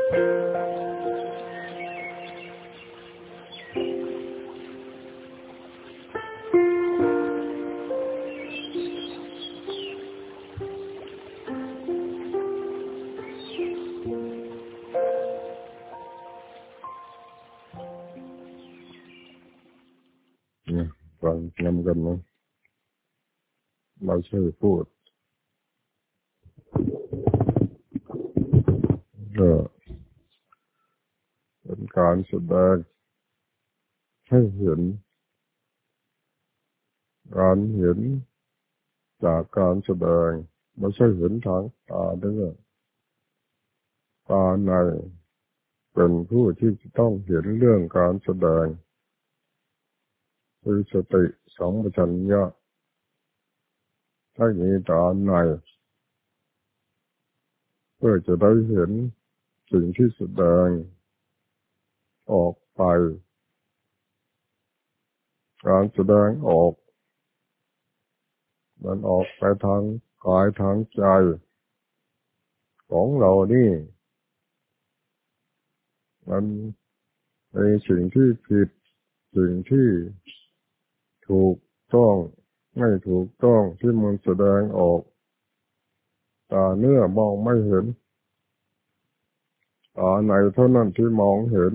ฟังนำกันนะไม่ใช่พูดก็เป็นการแสดงให้เห็นการเห็นจากการแสดงไม่ใช่เห็นทางตาด้วยตาในเป็นผู้ที่จะต้องเห็นเรื่องการแสดงคือสติสัมปชัญญะให้มีตาในเพื่อจะได้เห็นสิ่งที่แสดงออกไปการแสดงออกมันออกไปทางกายทางใจของเรานี่มันในสิ่งที่ผิดสิ่งที่ถูกต้องไม่ถูกต้องที่มันแสดงออกตาเนื้อมองไม่เห็นตาในเท่านั้นที่มองเห็น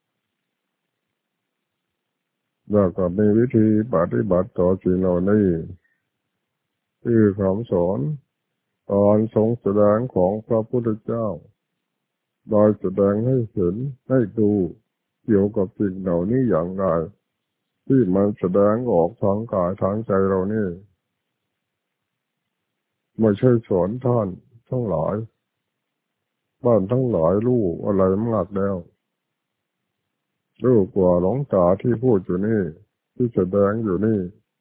แล้วก็มีวิธีปฏิบัติต่อสิ่งเหล่านี้คือคำสอนตอนทรงแสดงของพระพุทธเจ้าโดยแสดงให้เห็นให้ดูเกี่ยวกับสิ่งเหล่านี้อย่างไรที่มันแสดงออกทางกายทางใจเรานี่ไม่ใช่สอนท่านทั้งหลายบ้านทั้งหลายรู้อะไรมากแล้วรู้กว่าหลวงตาที่พูดอยู่นี่ที่แสดงอยู่นี่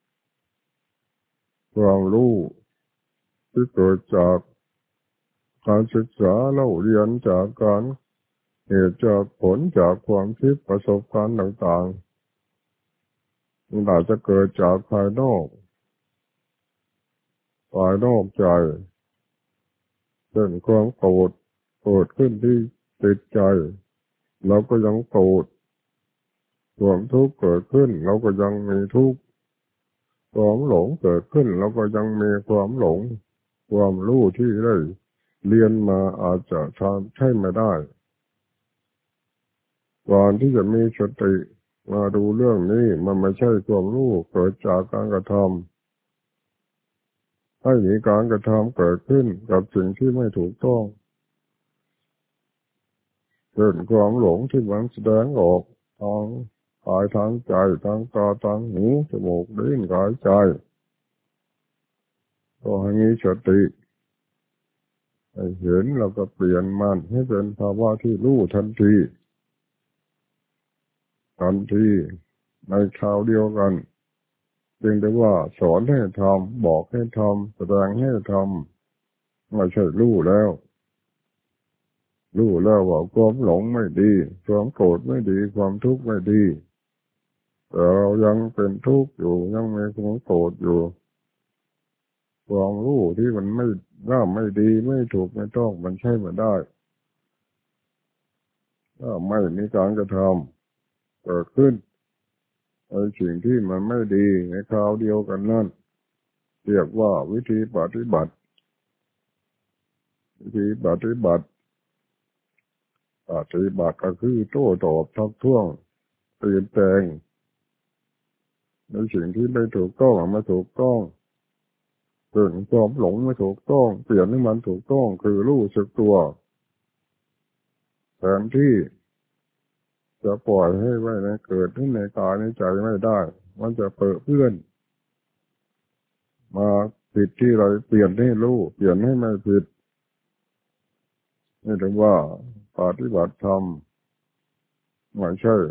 ความรู้ที่เกิดจากการศึกษาเล่าเรียนจากการเหตุจากผลจากความคิดประสบการณ์ต่างๆมันอาจจะเกิดจากภายนอกใจเป็นความโกรธขึ้นที่จิตใจเราก็ยังโกรธความทุกข์เกิดขึ้นเราก็ยังมีทุกข์ความหลงเกิดขึ้นเราก็ยังมีความหลงความรู้ที่ได้เรียนมาอาจจะทำใช่ไม่ได้ก่อนที่จะมีสติมาดูเรื่องนี้มันไม่ใช่ความรู้เกิดจากการกระทำให้มีการกระทำเกิดขึ้นกับสิ่งที่ไม่ถูกต้องเกิดความหลงที่มันแสดงออกทางกายทางใจทางตาทางหูจมูกลิ้นกายใจก็ให้มีสติให้เห็นแล้วก็เปลี่ยนมันให้เป็นภาวะที่รู้ทันทีในคราวเดียวกันจึงได้ว่าสอนให้ทำบอกให้ทำแสดงให้ทำไม่ใช่รู้แล้วว่าความหลงไม่ดีความโกรธไม่ดีความทุกข์ไม่ดีแต่เรายังเป็นทุกข์อยู่ยังมีความโกรธอยู่ความรู้ที่มันไม่ดีไม่ถูกไม่ต้องมันใช่ไม่ได้ถ้าไม่มีการกระทำเกิดขึ้นในสิ่งที่มันไม่ดีในคราวเดียวกันนั่นเรียกว่าวิธีปฏิบัติก็คือโต้ตอบทักท้วงเปลี่ยนแปลงในสิ่งที่ไม่ถูกต้องมาถูกต้องเกิดความหลงไม่ถูกต้องเปลี่ยนให้มันถูกต้องคือรู้สึกตัวแทนที่จะปล่อยให้ไว้ในเกิดขึ้นในกายในใจไม่ได้มันจะเปื้อนมาผิดที่เราเปลี่ยนให้รู้เปลี่ยนให้ไม่ผิดนี่ถึงว่าปฏิบัติธรรมไม่ใช่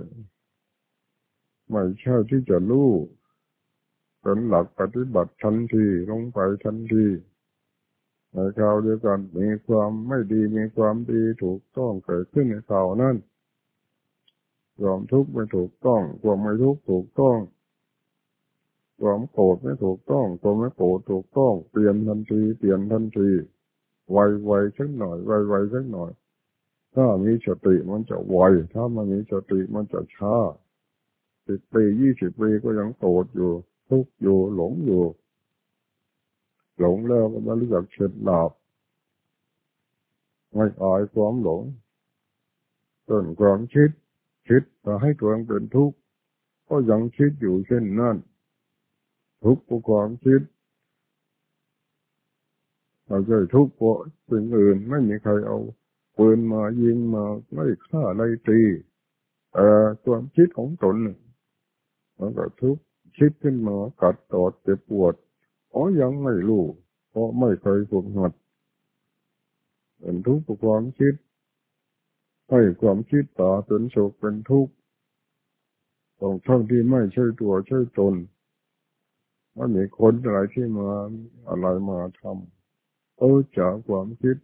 ที่จะรู้เป็นหลักปฏิบัติทันทีลงไปทันทีในคราวเดียวกันมีความไม่ดีมีความดีถูกต้องเกิดขึ้นในคราวนั้นความทุกข์ไม่ถูกต้องความไม่ทุกข์ถูกต้องความโกรธไม่ถูกต้องความไม่โกรธถูกต้องเปลี่ยนทันทีไวสักหน่อยไวสักหน่อยถ้ามีสติมันจะไวถ้ามันมีสติมันจะช้า10 ปี20 ปีก็ยังโกรธอยู่ทุกข์อยู่หลงอยู่หลงแล้วก็ไม่รู้จักเข็ดหลาบไม่อายความหลงต้นความคิดจะให้ตัวเองเป็นทุกข์ก็ยังคิดอยู่เช่นนั้นทุกข์เพราะความคิดไม่ใช่ทุกข์เพราะสิ่งอื่นไม่มีใครเอาปืนมายิงมาไล่ฆ่าไล่ตีความคิดของตนมันก็ทุกข์คิดขึ้นมากัดตอดเจ็บปวดยังไม่รู้เพราะไม่เคยฝึกหัดเป็นทุกข์เพราะความคิดให้ความคิดต่อเป็นโศกเป็นทุกข์ของทั้งที่ไม่ใช่ตัวใช่ตนว่ามีคนอะไรที่มาอะไรมาทำจากความคิด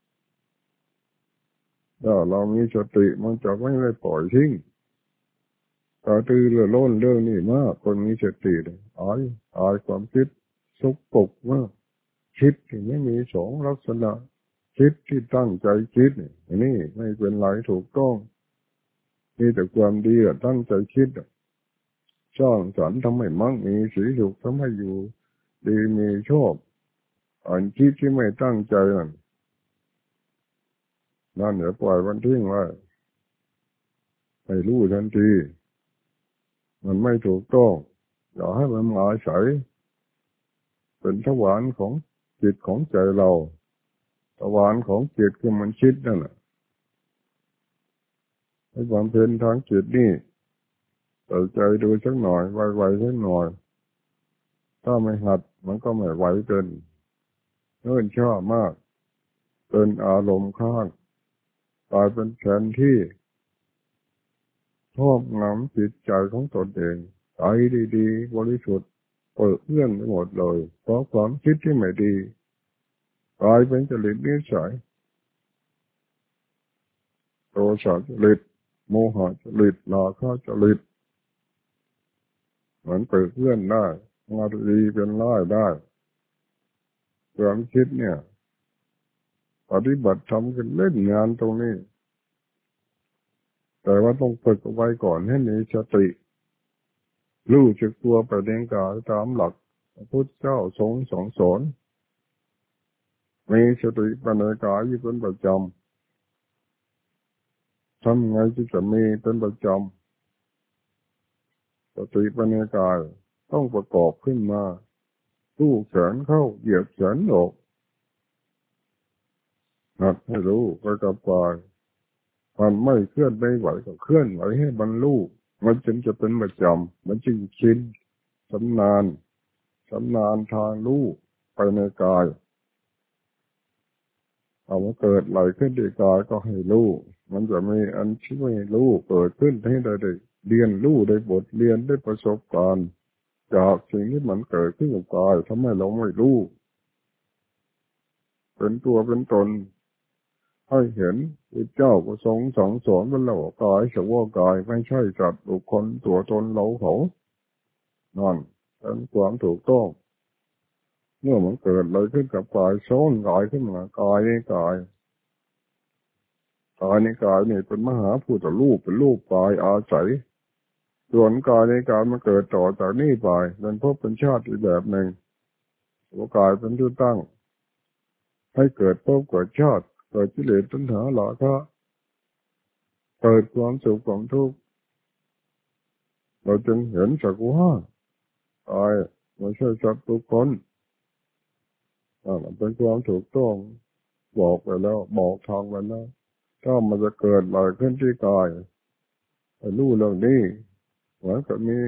ถ้าเรามีสติมันจะไม่ได้ปล่อยทิ้งกระตือรือร้นเรื่องนี้มากคนมีสติเลยอายความคิดสกปรกมากคิดที่ไม่มีสองลักษณะคิดที่ตั้งใจคิดนี่ไม่เป็นไรถูกต้องมีแต่ความดีตั้งใจคิดสร้างสรรค์ทำให้มั่งมีสีสุขทำให้อยู่ดีมีโชคอันคิดที่ไม่ตั้งใจนั่นเดี๋ยวปล่อยมันทิ้งไว้ให้รู้ทันทีมันไม่ถูกต้องอย่าให้มันมาอาศัยเป็นทวารของจิตของใจเราทวารของจิตคือมันคิดนั่นแหละให้ความเพียรทางจิตนี่ใส่ใจดูสักหน่อยไวๆสักหน่อยถ้าไม่หัดมันก็ไม่ไหวเกินเนื่นชอบมากเป็นอารมณ์ข้างกลายเป็นแทนที่ครอบงำจิตใจของตนเองใจดีๆบริสุทธิ์เปิดเพื่อนไปหมดเลยเพราะความคิดที่ไม่ดีกลายเป็นจริตนิสัยโทสะจริตโมหะจริตราคะจริตเหมือนเปิดเพื่อนได้มาดีเป็นร้ายได้ความคิดเนี่ยปฏิบัติทำกันเล่นงานตรงนี้แต่ว่าต้องฝึกเอาไว้ก่อนให้มีสติรู้จักตัวประเด็นกายตามหลักพระพุทธเจ้าทรงสอนมีสติประเด็นกายอยู่เป็นประจำทำไงที่จะมีเป็นประจำสติประเด็นกายต้องประกอบขึ้นมาตู้แขนเข้าเหยียดแขนออกหัดให้รู้ไปกับกายมันไม่เคลื่อนไม่ไหวก็เคลื่อนไหวให้บรรลุมันจึงจะเป็นประจำมันจึงชินชำนาญทางรู้ไปในกายเอามาเกิดไหลขึ้นที่กายก็ให้รู้มันจะมีอันที่ไม่รู้เกิดขึ้นให้ได้เรียนรู้ได้บทเรียนได้ประสบการณ์จากสิ่งที่มันเกิดขึ้นกับกายทำให้เราไม่รู้เป็นตัวเป็นตนให้เห็นพระเจ้าก็ทรงสั่งสอนว่าเรากายสักว่ากายไม่ใช่สัตว์บุคคลตัวตนเราเขานั่นเป็นความถูกต้องเมื่อมันเกิดอะไรขึ้นกับกายซ้อนกายขึ้นมากายนี่กายนี่เป็นมหาภูตรูปเป็นรูปกายอาศัยส่วนกายในกายมันเกิดต่อจากนี้ไปเป็นภพเป็นชาติอีกแบบหนึ่งว่ากายเป็นที่ตั้งให้เกิดภพเกิดชาติเกิดกิเลสตัณหาราคะเกิดความสุขความทุกข์เราจึงเห็นสักว่ากายไม่ใช่สัตว์บุคคลเป็นความถูกต้องบอกไปแล้วบอกทางไปแล้วถ้ามันจะเกิดอะไรขึ้นที่กายให้รู้เรื่องนี้เหมือนกับมี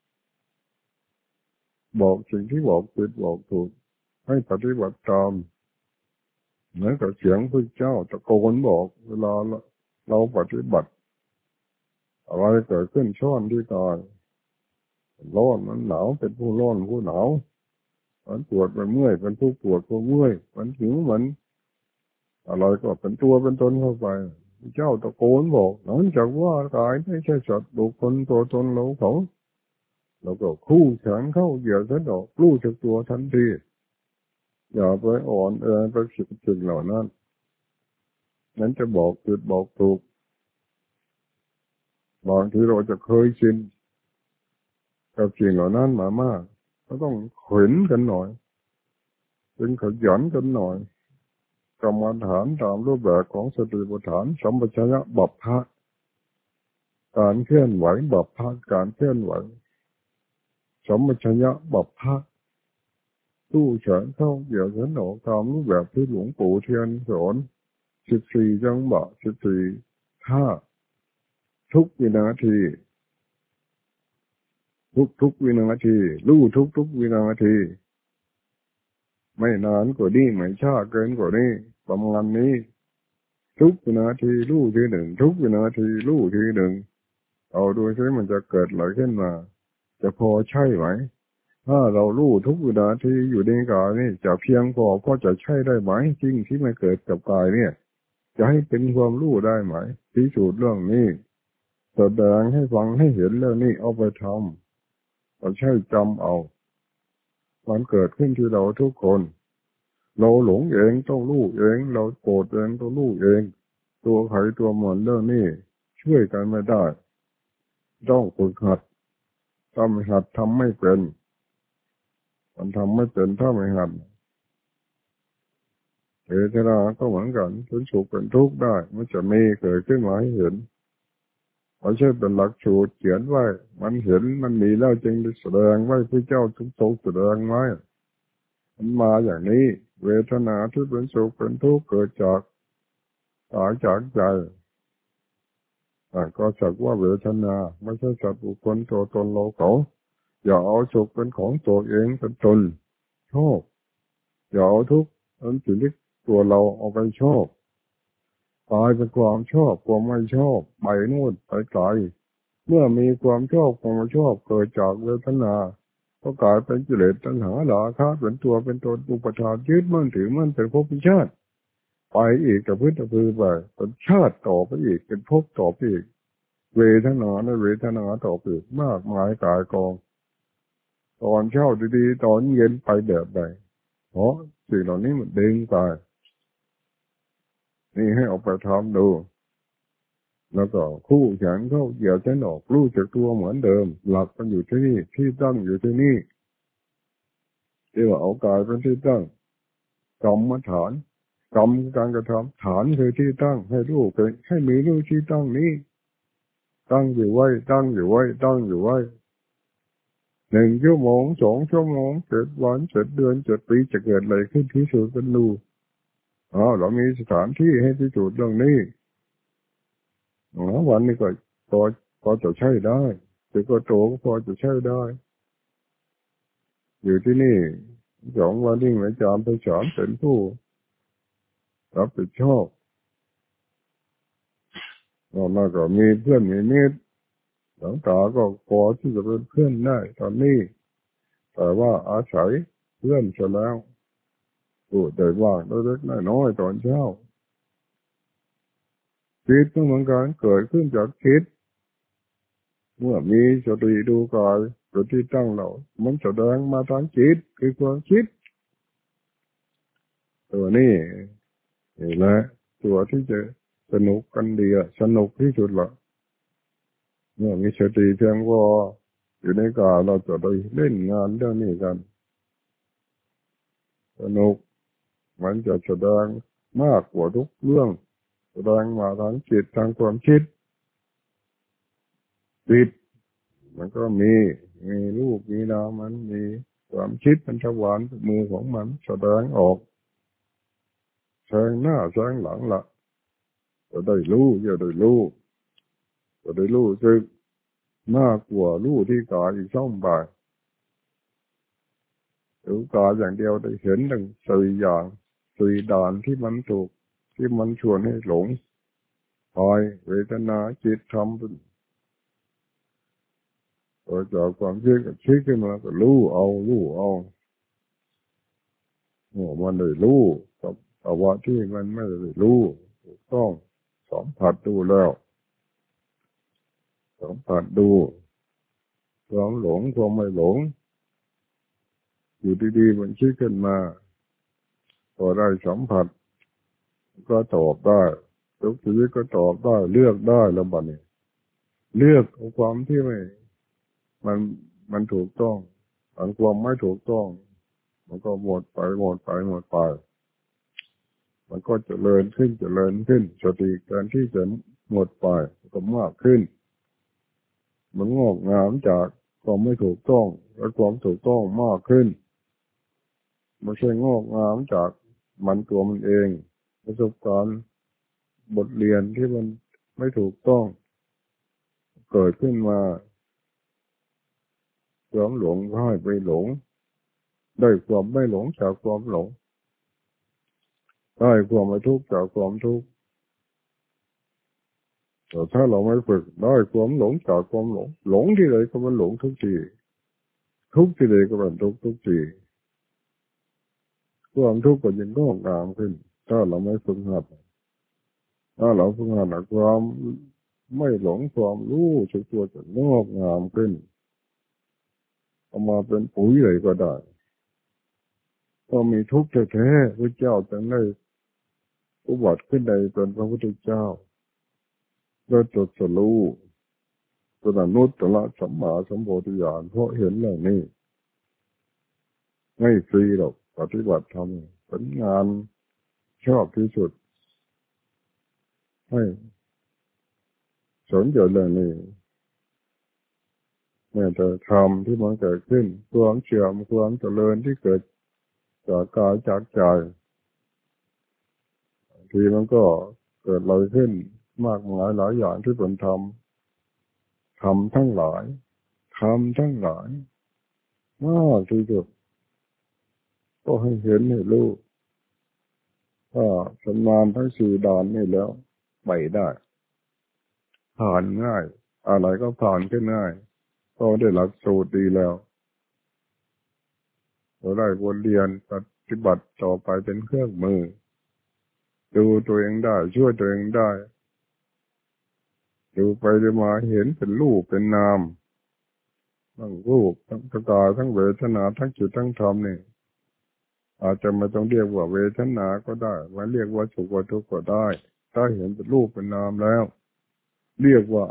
บอกสิ่งที่บอกผิดบอกถูกให้ปฏิบัติตามเหมือนกับเสียงพระเจ้าตะโกนบอกเวลาเราปฏิบัติอะไรเกิดขึ้นช่อนที่กายร้อนมันหนาวเป็นผู้ร้อนผู้หนาวมันปวดมันเมื่อยเป็นผู้ปวดผู้เมื่อยมันหิวมันอะไรก็เป็นตัวเป็นตนเข้าไปเจ้าตะโกนบอกนั่นจากว่ากายไม่ใช่สัตว์บุคคลตัวตนเราเขาเราก็คู่แขนเข้าเหยียดฉันออกรู้จักตัวทันทีอย่าไปอ่อนไปสิ่งเหล่านั้นนั้นจะบอกผิดบอกถูกบางทีเราจะเคยชินกับสิ่งเหล่านั้นมามากก็ต้องเห็นกันหน่อยเป็นขยันกันหน่อยกรรมฐานตามรูปแบบของสติปัฏฐานสัมปชัญญะบัพพะการเคลื่อนไหวบัพพะการเคลื่อนไหวสัมปชัญญะบัพพะตู้เฉินเข้าเกี่ยวเฉินออกตามรูปแบบที่หลวงปู่เทียนสอน14จังหวะ14ท่าทุกวินาทีทุกวินาทีรู้ทุกวินาทีไม่นานกว่านี้ไม่ช้าเกินกว่านี้ประมาณนี้ทุกวินาทีรู้ทีหนึ่งทุกวินาทีรู้ทีหนึ่งเอาดูซิมันจะเกิดอะไรขึ้นมาจะพอใช่ไหมถ้าเรารู้ทุกวินาทีอยู่ในกายนี่จะเพียงพอก็จะใช่ได้ไหมจริงที่มันเกิดกับกายเนี่ยจะให้เป็นความรู้ได้ไหมพิสูจน์เรื่องนี้แสดงให้ฟังให้เห็นเรื่องนี้เอาไปทำเราใช่จำเอามันเกิดขึ้นที่เราทุกคนเราหลงเองต้องรู้เองเราโกรธเองต้องรู้เองตัวใครตัวมันเรื่องนี้ช่วยกันไม่ได้ต้องฝึกหัดทำหัดทำไม่เป็นมันทำไม่เป็นถ้าไม่หัดเวทนาก็เหมือนกันเป็นสุขเป็นทุกข์ได้มันจะมีเกิดขึ้นมาให้เห็นไม่ใช่เป็นหลักสูตรเขียนไว้มันเห็นมันมีแล้วจึงได้แสดงไว้พระเจ้าทุกทรงแสดงไว้มันมาอย่างนี้เวทนาที่เป็นสุขเป็นทุกข์เกิดจากกายจากใจก็สักว่าเวทนาไม่ใช่สัตว์บุคคลตัวตนเราเขาอย่าเอาสุขเป็นของตัวเองเป็นตนชอบอย่าเอาทุกข์เป็นสิ่งที่ตัวเราเอาไปชอบกลายเป็นความชอบความไม่ชอบไปนู่นไปไกลเมื่อมีความชอบความไม่ชอบเกิดจากเวทนาก็กลายเป็นกิเลสตัณหาราคะเป็นตัวเป็นตนอุปทานยึดมั่นถือมั่นเป็นภพเป็นชาติไปอีกกับพื้นตะพือไปเป็นชาติต่อไปอีกเป็นภพต่อไปอีกเวทนาในเวทนาต่อไปอีกมากมายกายกองตอนเช้าดีๆตอนเย็นไปแบบใดเพราะสิ่งเหล่านี้มันเด้งไปนี่ให้ออกไปทำดูแล้วก็คู่แขนเข้าเหยียดเส้นออกรู้จักตัวเหมือนเดิมหลักมันอยู่ที่นี่ที่ตั้งอยู่ที่นี่เรียกว่าเอากายเป็นที่ตั้งกรรมฐานกรรมการกระทำฐานคือที่ตั้งให้รู้เป็นให้มีรู้ที่ตั้งนี้ตั้งอยู่ไว้ตั้งอยู่ไว้ตั้งอยู่ไว้1 ชั่วโมง2 ชั่วโมง7 วัน7 เดือน7 ปีจะเกิดอะไรขึ้นที่สุดกันดูเรามีสถานที่ให้ที่สุดเรื่องนี้วันนี้ก็พอพอจะใช้ได้แต่ก็โตก็พอจะใช้ได้อยู่ที่นี่2 วันที่อาจารย์ไปสอนเป็นผู้รับผิดชอบแล้วก็มีเพื่อนมีมิตรหลวงตาก็พอที่จะเป็นเพื่อนได้ตอนนี้แต่ว่าอาศัยเพื่อนเสียแล้วพูดได้ว่างเล็กๆน้อยๆตอนเช้าคิดก็เหมือนกันเกิดขึ้นจากคิดเมื่อมีสติดูกายสติตั้งเรามันแสดงมาทางจิตคือความคิดตัวนี้นี่แหละตัวที่จะสนุกกันดีสนุกที่สุดละเมื่อมีสติเพียงพออยู่ในกายเราจะได้เล่นงานเรื่องนี้กันสนุกมันจะแสดงมากกว่าทุกเรื่องแสดงมาทางจิตทางความคิดจิตมันก็มีรูปมีนามมันมีความคิดมันทวารมือของมันแสดงออกแสงหน้าแสงหลังละจะได้รู้จะได้รู้ซึ่งมากกว่ารู้ที่กายอีกช่องบ่ายดูกายอย่างเดียวได้เห็นถึง4 อย่าง4 ด่านที่มันถูกที่มันชวนให้หลงคอยเวทนาจิตธรรมเกิดจากความคิดขึ้นมาก็รู้เอามันได้รู้กับภาวะที่มันไม่ได้รู้ถูกต้องสัมผัสดูแล้วสัมผัสดูความหลงความไม่หลงอยู่ดีๆมันคิดขึ้นมาพอได้สัมผัสก็ตอบได้ทุกชีวิตก็ตอบได้เลือกได้แล้วบัดนี้เลือกเอาความที่ไม่มันมันถูกต้องอันความไม่ถูกต้องมันก็หมดไปหมดไปหมดไปมันก็เจริญขึ้นเจริญขึ้นสติการที่จะหมดไปก็มากขึ้นมันงอกงามจากความไม่ถูกต้องและความถูกต้องมากขึ้นไม่ใช่งอกงามจากมันตัวมันเองประสบการณ์บทเรียนที่มันไม่ถูกต้องเกิดขึ้นมาความหลงก็ให้ไปหลงได้ความไม่หลงจากความหลงได้ความไม่ทุกข์จากความทุกข์แต่ถ้าเราไม่ฝึกได้ความหลงจากความหลงหลงที่ใดก็มันหลงทุกทีทุกข์ที่ใดก็มันทุกข์ทุกทีความทุกข์ก็ยิ่งงอกงามขึ้นถ้าเราไม่ฝึกหัดถ้าเราฝึกหัดความไม่หลงความรู้สึกตัวจะงอกงามขึ้นเอามาเป็นปุ๋ยเลยก็ได้ก็มีทุกข์แท้ๆพระเจ้าจึงได้อุบัติขึ้นในเป็นพระพุทธเจ้าได้ตรัสรู้เป็นอนุตตรสัมมาสัมโพธิญาณเพราะเห็นเรื่องนี้ไม่ฟรีหรอกปฏิบัติธรรมเป็นงานชอบที่สุดให้สนใจเรื่องนี้แม้แต่ธรรมที่มันเกิดขึ้นความเชื่อมความเจริญที่เกิดจากกายจากใจทีมันก็เกิดอะไรขึ้นมากมายหลายอย่างที่เป็นธรรมทั้งหลายธรรมทั้งหลายมากที่สุดก็ให้เห็นให้รู้ถ้าชำนาญทั้งสี่ด่านนี่แล้วไปได้ผ่านง่ายอะไรก็ผ่านขึ้นง่ายก็ได้หลักสูตรดีแล้วเราได้บทเรียนปฏิบัติต่อไปเป็นเครื่องมือดูตัวเองได้ช่วยตัวเองได้ดูไปดูมาเห็นเป็นรูปเป็นนามทั้งรูปทั้งกายทั้งเวทนาทั้งจิตทั้งธรรมนี่อาจจะไม่ต้องเรียกว่าเวทนาก็ได้ไม่เรียกว่าสุขว่าทุกข์ก็ได้ถ้าเห็นเป็นรูปเป็นนามแล้วเรียกว่า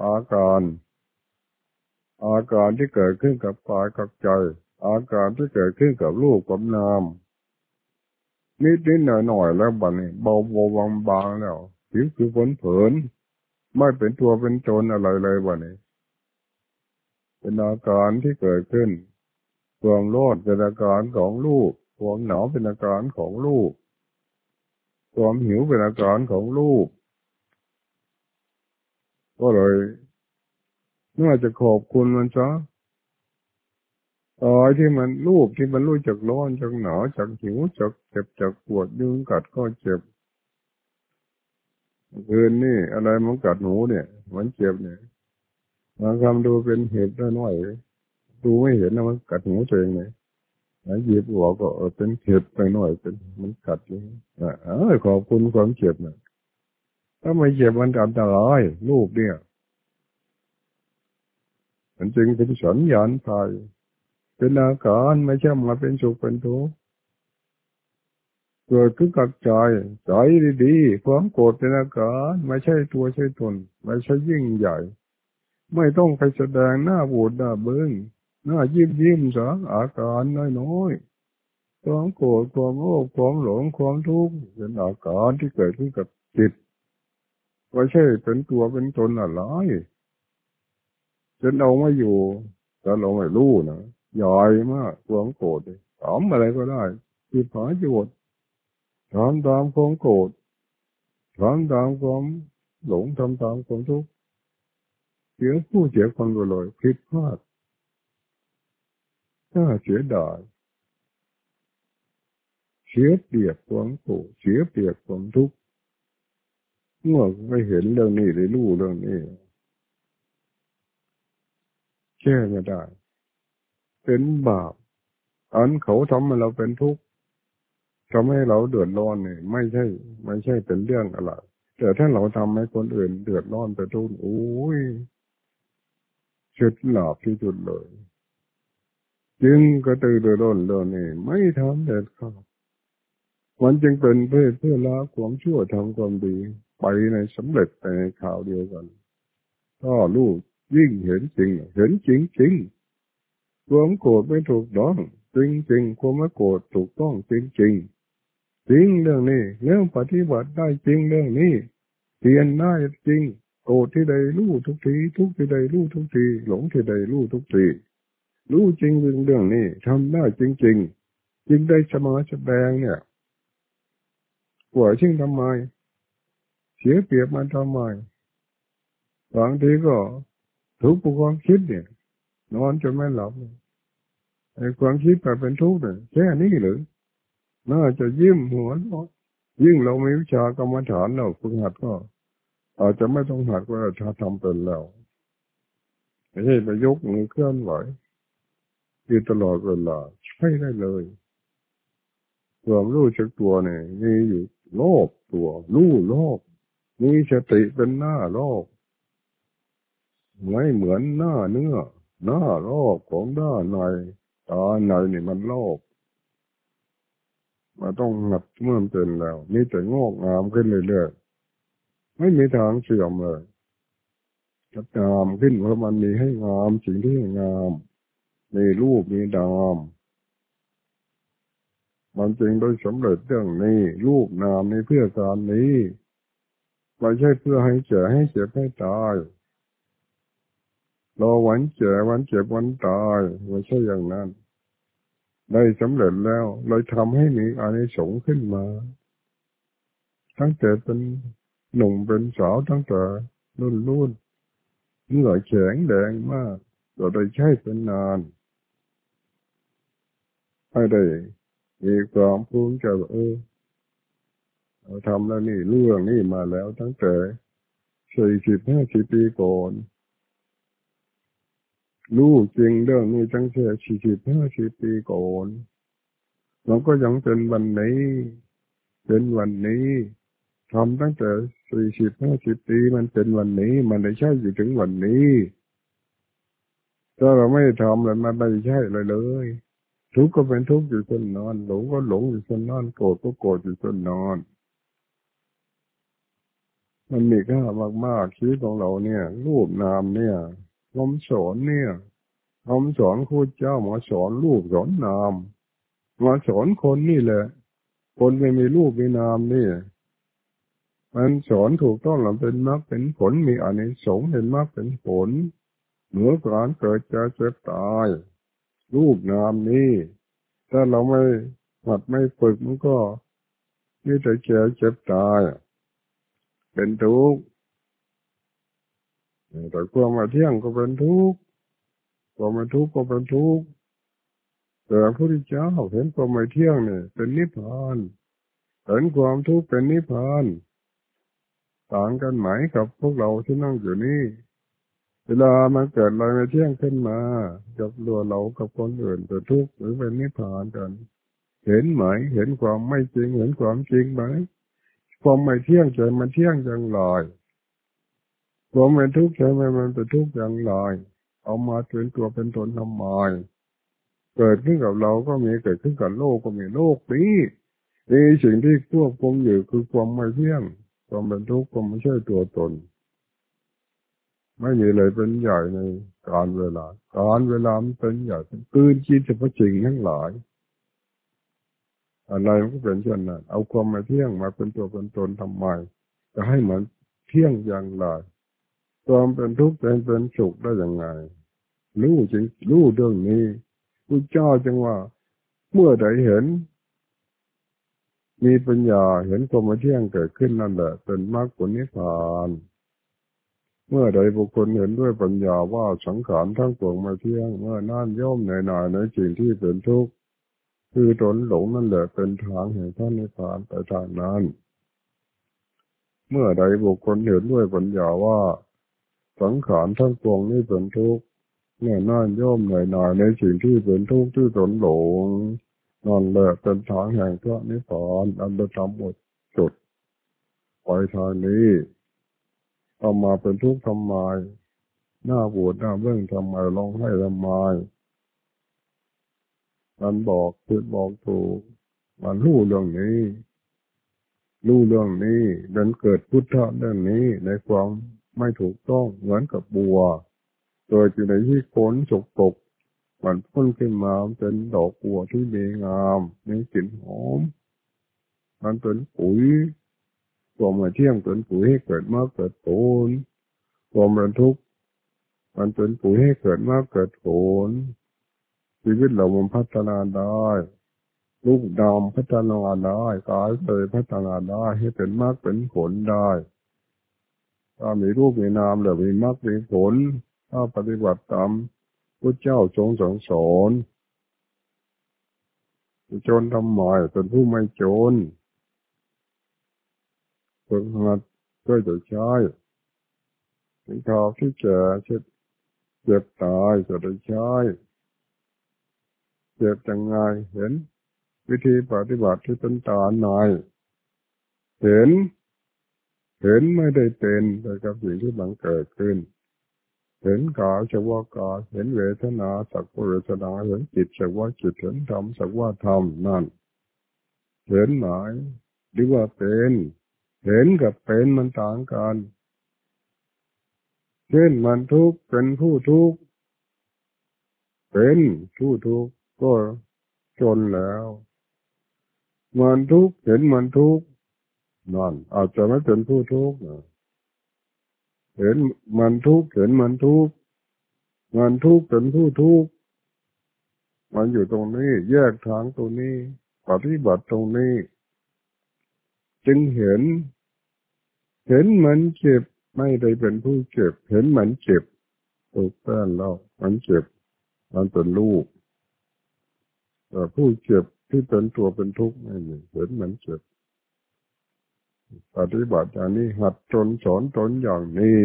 อาการที่เกิดขึ้นกับกายกับใจอาการที่เกิดขึ้นกับรูปกับนามนิดหน่อยแล้วบัดนี้เบาบางแล้วผิวคือเผินไม่เป็นตัวเป็นตนอะไรเลยบัดนี้เป็นอาการที่เกิดขึ้นความร้อนเป็นอาการของรูปความหนาวเป็นอาการของรูปความหิวเป็นอาการของรูปก็เลยน่าจะขอบคุณมันซะที่มันรูปที่มันรู้จักร้อนจักหนาวจักหิวจักเจ็บจักปวดยุงกัดก็เจ็บคืนนี่อะไรมันกัดหนูเนี่ยมันเจ็บเนี่ยบางคำดูเป็นเหตุน้อยดูไม่เห็นนะมันกัดหูตัวเองเนี่ยหยิบหัวก็เป็นเห็บไปหน่อยเป็นมันกัดเลยขอบคุณความเจ็บนะถ้าไม่เจ็บมันอันตรายรูปเนี่ยมันจึงเป็นสัญญาณภัยเป็นอาการไม่ใช่มาเป็นสุขเป็นทุกข์เกิดขึ้นกับใจดีๆความโกรธเป็นอาการไม่ใช่ตัวใช่ตนไม่ใช่ยิ่งใหญ่ไม่ต้องไปแสดงหน้าบูดหน้าเบิ้งหน้ายิ้มซะอาการน้อยๆความโกรธความโลภความหลงความทุกข์เป็นอาการที่เกิดขึ้นกับจิตไม่ใช่เป็นตัวเป็นตนอะไรจนเอาไม่อยู่แต่เราไม่รู้นะใหญ่มากความโกรธถามอะไรก็ได้ที่ผาโยชน์ถามตามความโกรธถามตามความหลงทำตามความทุกข์เสียผู้เสียคนไปเลยผิดพลาดน่าเสียดายเสียเปรียบความโกรธเสียเปรียบความทุกข์เมื่อไม่เห็นเรื่องนี้เลยรู้เรื่องนี้แก้ไม่ได้เป็นบาปอันเขาทำให้เราเป็นทุกข์ทำให้เราเดือดร้อนเนี่ยไม่ใช่เป็นเรื่องอะไรแต่ถ้าเราทำให้คนอื่นเดือดร้อนไปทุกข์โอ้ยเฉดหลาบที่สุดเลยจึงกระตือรือร้นเรื่องนี้ไม่ทำเด็ดขาดมันจึงเป็นเพื่อละความชั่วทำความดีไปในสำเร็จในข่าวเดียวกันถ้ารู้ยิ่งเห็นจริงเห็นจริงจริงความโกรธไม่ถูกต้องจริงจริงความไม่โกรธถูกต้องจริงจริงจริงเรื่องนี้เรื่องปฏิบัติได้จริงเรื่องนี้เปลี่ยนได้จริงโกรธที่ใดรู้ทุกทีทุกที่ใดรู้ทุกทีหลงที่ใดรู้ทุกทีรู้จริงเรื่องนี้ทำได้จริงจริงจริงได้สมาแสดงเนี่ยกว่าชิงทำไมเสียเปรียบมันทำไมบางทีก็ถูกความคิดเนี่ยนอนจนไม่หลับไอ้ความคิดแบบเป็นทุกข์เนี่ยแค่นี้หรือน่าจะยิ้มหัวเราะยิ่งเรามีวิชากรรมฐานเราฝึกหัดก็อาจจะไม่ต้องหัดว่าถ้าทำเป็นแล้วไม่ใช่ไปยกมือเคลื่อนไหวอยู่ตลอดเวลาใช่ได้เลยความรู้จักตัวเนี่ยมีอยู่รอบตัวรู้รอบมีสติเป็นหน้ารอบไม่เหมือนหน้าเนื้อหน้ารอบของหน้าในตาในนี่มันรอบมาต้องหัดเมื่อมันเป็นแล้วนี่แต่งอกงามขึ้นเรื่อยๆไม่มีทางเสื่อมเลยจะงามขึ้นเพราะมันมีให้งามสิ่งที่งามมีรูปมีนามมันจึงได้สำเร็จเรื่องนี้รูปนามนี้เพื่อการนี้ไม่ใช่เพื่อให้เจ็บให้เจ็บให้ตายรอวันเจ็บวันเจ็บวันตายไม่ใช่อย่างนั้นได้สำเร็จแล้วเลยทำให้มีอานิสงส์ขึ้นมาตั้งแต่เป็นหนุ่มเป็นสาวตั้งแต่รุ่นเหงื่อแข็งแดงมากเราได้ใช้เป็นนานให้ได้มีความภูมิใจว่าเราทำแล้วนี่เรื่องนี่มาแล้วตั้งแต่40-50 ปีก่อนรู้จริงเรื่องนี้ตั้งแต่40-50 ปีก่อนเราก็ยังเป็นวันนี้เป็นวันนี้ทำตั้งแต่40-50 ปีมันเป็นวันนี้มันได้ใช่อยู่ถึงวันนี้ถ้าเราไม่ทำแล้วมันไม่ใช่เลยทุกข์ก็เป็นทุกข์อยู่จนนอนหลงก็หลงอยู่จนนอนโกรธก็โกรธอยู่จนนอนมันมีค่ามากๆชีวิตของเราเนี่ยรูปนามเนี่ยคำสอนเนี่ยคำสอนครูเจ้ามาสอนรูปสอนนามมาสอนคนนี่แหละคนไม่มีรูปมีนามนี่มันสอนถูกต้องแล้วเป็นมรรคเป็นผลมีอานิสงส์เป็นมรรคเป็นผลเหนือการเกิดเจ็บเจ็บตายรูปนามนี่ถ้าเราไม่หัดไม่ฝึกมันก็มีแต่แก่เจ็บตายเป็นทุกข์แต่ความมาเที่ยงก็เป็นทุกข์ความไม่ทุกข์ก็เป็นทุกข์แต่พระพุทธเจ้าเห็นความไม่เที่ยงเนี่ยเป็นนิพพานเห็นความทุกข์เป็นนิพพานต่างกันไหมกับพวกเราที่นั่งอยู่นี่เวลามันเกิดอะไรไม่เที่ยงขึ้นมากับตัวเรากับคนอื่นเป็นทุกข์หรือเป็นนิพพานกันเห็นไหมเห็นความไม่จริงเห็นความจริงไหมความไม่เที่ยงใจมันเที่ยงอย่างไรความเป็นทุกข์ใจมันเป็นทุกข์อย่างไรเอามาเป็นตัวเป็นตนทำไมเกิดขึ้นกับเราก็มีเกิดขึ้นกับโลกก็มีโลกนี้มีสิ่งที่ควบคุมอยู่คือความไม่เที่ยงความเป็นทุกข์ความไม่ใช่ตัวตนไม่มีอะไรเป็นใหญ่ในการเวลามันเป็นใหญ่เป็นกืนกินเฉพาะจริงทั้งหลายอะไรมันก็เป็นเช่นนั้นเอาความไม่เที่ยงมาเป็นตัวเป็นตนทำไมจะให้มันเที่ยงอย่างไรความเป็นทุกข์เป็นสุขได้อย่างไงรู้จริงรู้เรื่องนี้พุทธเจ้าจึงว่าเมื่อใดเห็นมีปัญญาเห็นความไม่เที่ยงเกิดขึ้นนั่นแหละเป็นมรรคผลนิพพานเมื่อใดบุคคลเห็นด้วยปัญญาว่าสังขารทั้งปวงไม่เที่ยงเมื่อนั่นย่อมหน่ายในสิ่งที่เป็นทุกข์คือตนหลงนั่นแหละเป็นทางแห่งพระนิพพานไปทางนั้นเมื่อใดบุคคลเห็นด้วยปัญญาว่าสังขารทั้งปวงนี้เป็นทุกข์เมื่อนั่นย่อมหน่ายในสิ่งที่เป็นทุกข์ที่ตนหลงนั่นแหละเป็นทางแห่งพระนิพพานอันเป็นธรรมหมดจุดไปทางนี้เอามาเป็นทุกข์ทำไมหน้าบูดหน้าเบื้องทำไมร้องไห้ทำไมมันบอกผิดบอกถูกมันรู้เรื่องนี้รู้เรื่องนี้ดันเกิดพุทธะเรื่องนี้ในความไม่ถูกต้องเหมือนกับบัวโดยอยู่ในที่โคนสกปรกมันพ่นขึ้นมาเป็นดอกบัวที่ดีงามมีกลิ่นหอมมันเป็นปุ๋ยตัวมาเที่ยงเป็นปุ๋ยให้เกิดมากเกิดผลความระทุกข์มันเป็นปุ๋ยให้เกิดมากเกิดผลชีวิตเรามันพัฒนาได้รูปนามพัฒนาได้กายใจพัฒนาได้ให้เป็นมากเป็นผลได้ถ้ามีรูปมีนามแล้วมีมากมีผลถ้าปฏิบัติตามพระเจ้าทรงสั่งสอนจนทำไมเป็นผู้ไม่จนฝึกหัดก็จะใช้ถึงคราวที่แก่เจ็บตายจะได้ใช้เจ็บยังไงเห็นวิธีปฏิบัติที่เป็นตาในเห็นไม่ได้เป็นแต่กับสิ่งที่มันเกิดขึ้นเห็นกายสักว่ากายเห็นเวทนาสักว่าเวทนาเห็นจิตสักว่าจิตเห็นธรรมสักว่าธรรมนั่นเห็นหมายหรือว่าเป็นเห็นกับเป็นมันต่างกันเช่นมันทุกข์เป็นผู้ทุกข์เป็นผู้ทุกข์ก็จนแล้วมันทุกข์เห็นมันทุกข์นั่นอาจจะไม่เป็นผู้ทุกข์เห็นมันทุกข์เห็นมันทุกข์มันทุกข์เป็นผู้ทุกข์มันอยู่ตรงนี้แยกทางตรงนี้ปฏิบัติตรงนี้จึงเห็นมันเจ็บไม่ได้เป็นผู้เจ็บเห็นมันเจ็บถูกต้องแล้วมันเจ็บมันเป็นลูกแต่ผู้เจ็บที่เป็นตัวเป็นทุกข์ไม่มีเห็นมันเจ็บปฏิบัติอย่างนี้หัดจนสอนตนอย่างนี้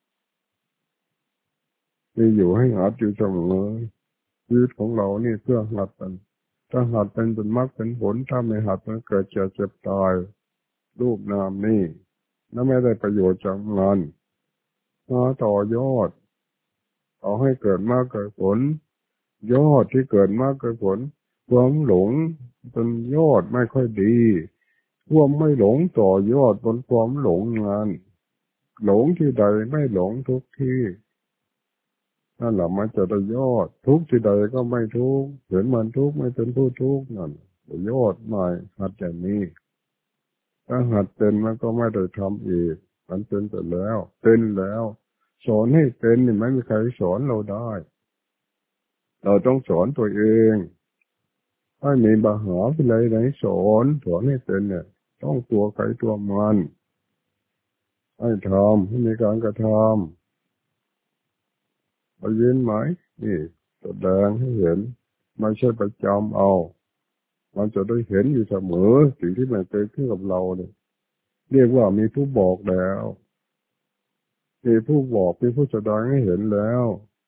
มีอยู่ให้หัดอยู่เสมอชีวิตของเรานี่เพื่อหัดกันถ้าหัดเป็นมรรคเป็นผลถ้าไม่หัดมันเกิดเจ็บตายรูปนามนี่นั่นไม่ได้ประโยชน์จากงานมาต่อยอดเอาให้เกิดมากเกิดผลยอดที่เกิดมากเกิดผลความหลงเป็นยอดไม่ค่อยดีความไม่หลงต่อยอดบนความหลงงานหลงที่ใดไม่หลงทุกที่นั่นแหละมันจะได้ยอดทุกที่ใดก็ไม่ทุกเห็นมันทุกไม่เป็นผู้ทุกนั่นยอดใหม่หัดอย่างนี้ถ้าหัดเป็นมันก็ไม่ได้ทำอีกมันเป็นไปแล้วเป็นแล้วสอนให้เป็นนี่ไม่มีใครสอนเราได้เราต้องสอนตัวเองไม่มีมหาวิทยาลัยไหนสอนให้เป็นเนี่ยต้องตัวใครตัวมันให้ทำให้มีการกระทำไปยินไหมนี่แสดงให้เห็นไม่ใช่ประจำเอามันจะได้เห็นอยู่เสมอสิ่งที่มันเกิดขึ้นกับเราเนี่ยเรียกว่ามีผู้บอกแล้วมีผู้บอกมีผู้แสดงให้เห็นแล้ว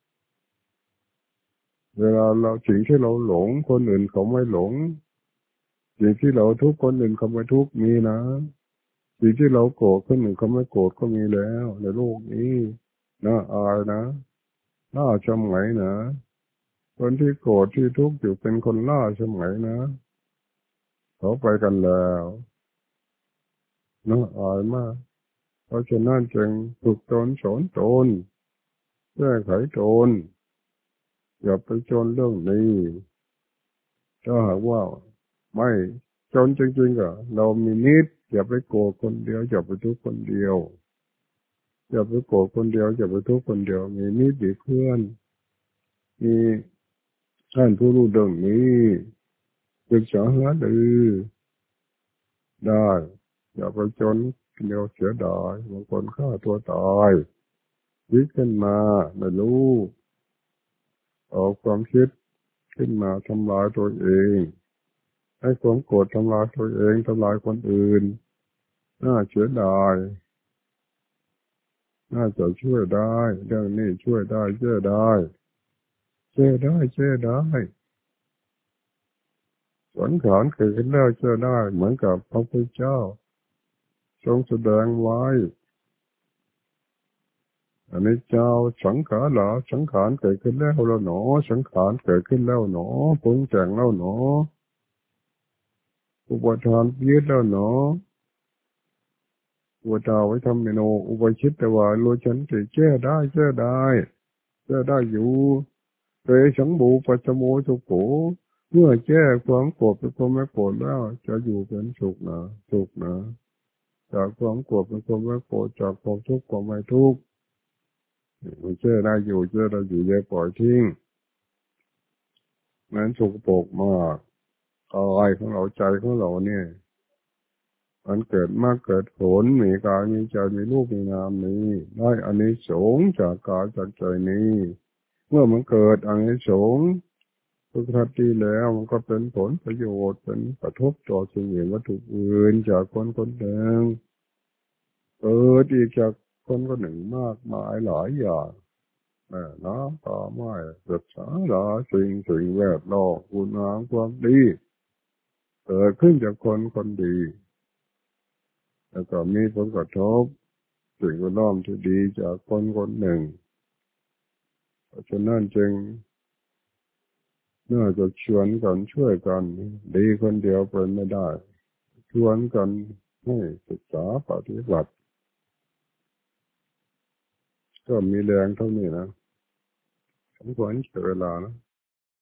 เวลาเราสิ่งที่เราหลงคนอื่นเขาไม่หลงสิ่งที่เราทุกข์คนอื่นเขาไม่ทุกข์มีนะสิ่งที่เราโกรธคนอื่นเขาไม่โกรธก็มีแล้วในโลกนี้น่าอายนะน่าชมไหมนะคนที่โกรธที่ทุกข์อยู่เป็นคนล่าชมไหมนะเขาไปกันแล้วน่าอายมากเพราะฉะนั้นจึงฝึกตนสอนตนแก้ไขตนอย่าไปจนเรื่องนี้ถ้าหากว่าไม่จนจริงๆก็เรามีนิดอย่าไปโกรธคนเดียวอย่าไปทุกข์คนเดียวอย่าไปโกรธคนเดียวอย่าไปทุกข์คนเดียวมีนิดมีเพื่อนมีท่านผู้รู้เรื่องนี้ศึกษาหาดูได้อย่าไปจนเดียวเสียดายบางคนฆ่าตัวตายคิดขึ้นมาไม่รู้เอาความคิดขึ้นมาทำลายตัวเองให้ความโกรธทำลายตัวเองทำลายคนอื่นน่าเสียดายน่าจะช่วยได้เรื่องนี้ช่วยได้ช่วยได้ช่วยได้ช่วยได้สังขารเกิดขึ้นแล้วช่วยได้เหมือนกับพระพุทธเจ้าทรงแสดงไว้อันนี้เจ้าสังขารเหรอสังขารเกิดขึ้นแล้วหนอสังขารเกิดขึ้นแล้วหนอปรุงแต่งแล้วหนออุปทานยึดแล้วหนออุตาไว้ทำเมนูอุปชิตแต่ว่าโลชันจะแก้ได้แก้ได้อยู่เตสังบูปัจโมสุโขเมื่อแก้ความโกรธเป็นความไม่โกรธแล้วจะอยู่เป็นสุขนะจากความโกรธเป็นความไม่โกรธจากความทุกข์ความไม่ทุกข์มันแก้ได้อยู่อย่าปล่อยทิ้งนั้นสกปรกมากกายของเราใจของเราเนี่ยมันเกิดมาเกิดผลมีกายมีใจมีรูปมีนามนี้ได้อานิสงส์จากกายจากใจนี้เมื่อมันเกิดอานิสงส์ปกติแล้วมันก็เป็นผลประโยชน์เป็นกระทบต่อสิ่งอื่นวัตถุอื่นจากคนคนหนึ่งเกิดอีกจากคนคนหนึ่งมากมายหลายอย่างน้ำป่าไม้ศึกษาหลายสิ่งแวดล้อมคุณงามความดีเกิดขึ้นจากคนคนดีแล้วก็มีผลกระทบสิ่งแวดล้อมที่ดีจากคนคนหนึ่งเพราะฉะนั้นจึงน่าจะชวนกันช่วยกันดีคนเดียวเป็นไม่ได้ชวนกันให้ศึกษาปฏิบัติก็มีแรงเท่านี้นะสมควรเสียเวลานะ